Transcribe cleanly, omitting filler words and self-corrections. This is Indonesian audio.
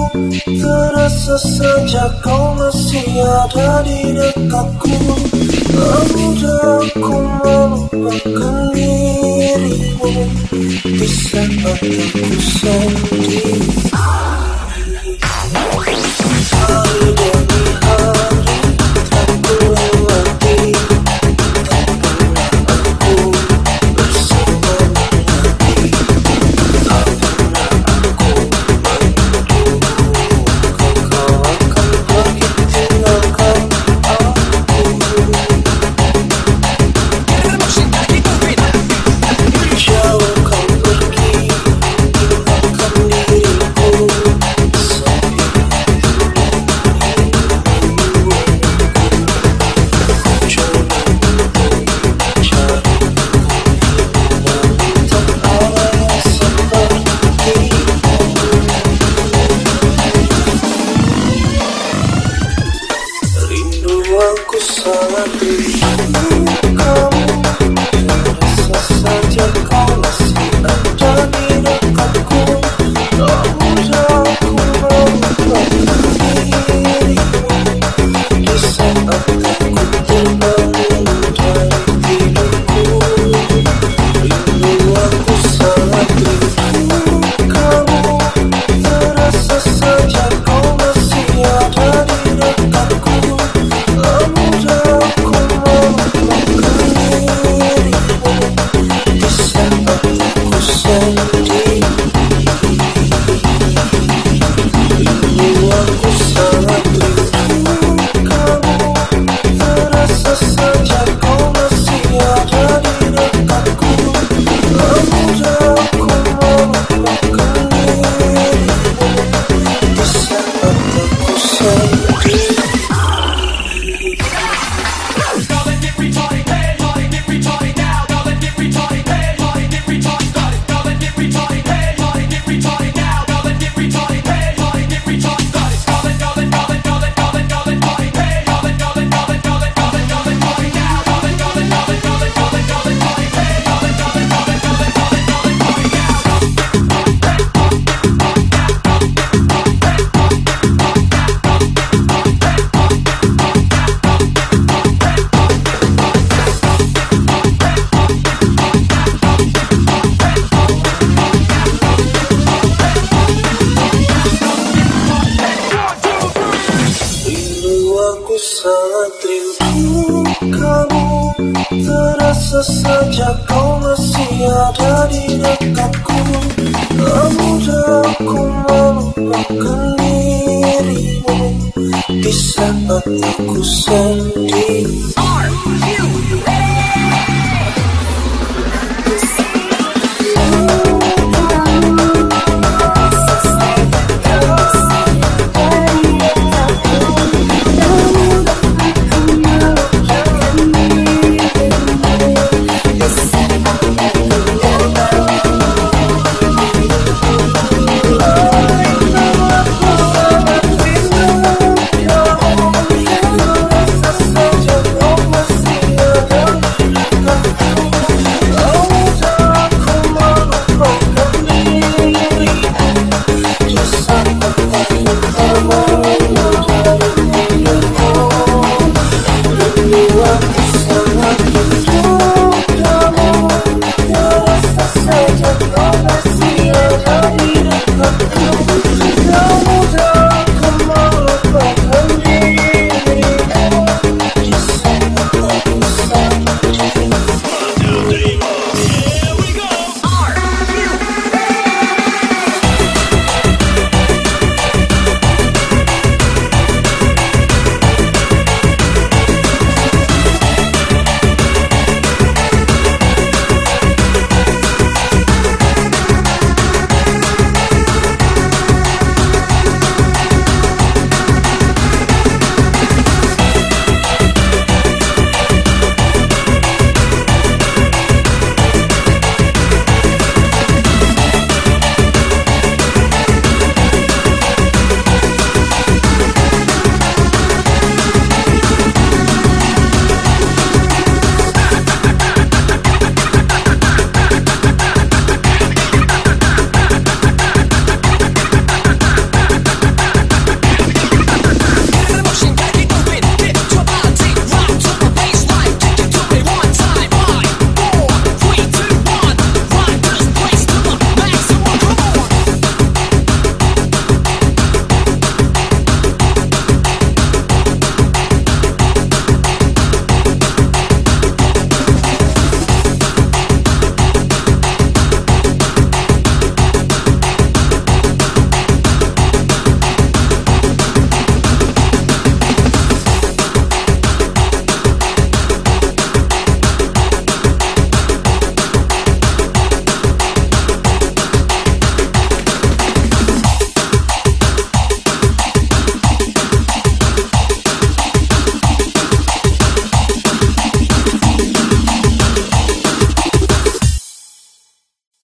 terasa sejak kau masih ada di dekatku. Tak mudah ku melupakan dirimu di saat aku sedih. Hari demi hari tak ku lewati, tak pernah aku bersamamu lagi. Tak pernah aku menduga kau akan pergi tinggalkan aku. Jauh kau pergi tinggalkan diriku. Aku sangat rindu kamu, terasa saja kau masih ada di dekatku. Tak mudah ku melupakan dirimu di saat aku terbangun dari tidurku. Rindu aku sangat rindu kamu, terasa saja kau masih ada di dekatku. Aku sangat rindu kamu, terasa saja kau masih ada di dekatku. Tak mudah ku melupakan dirimu di saat aku sedih.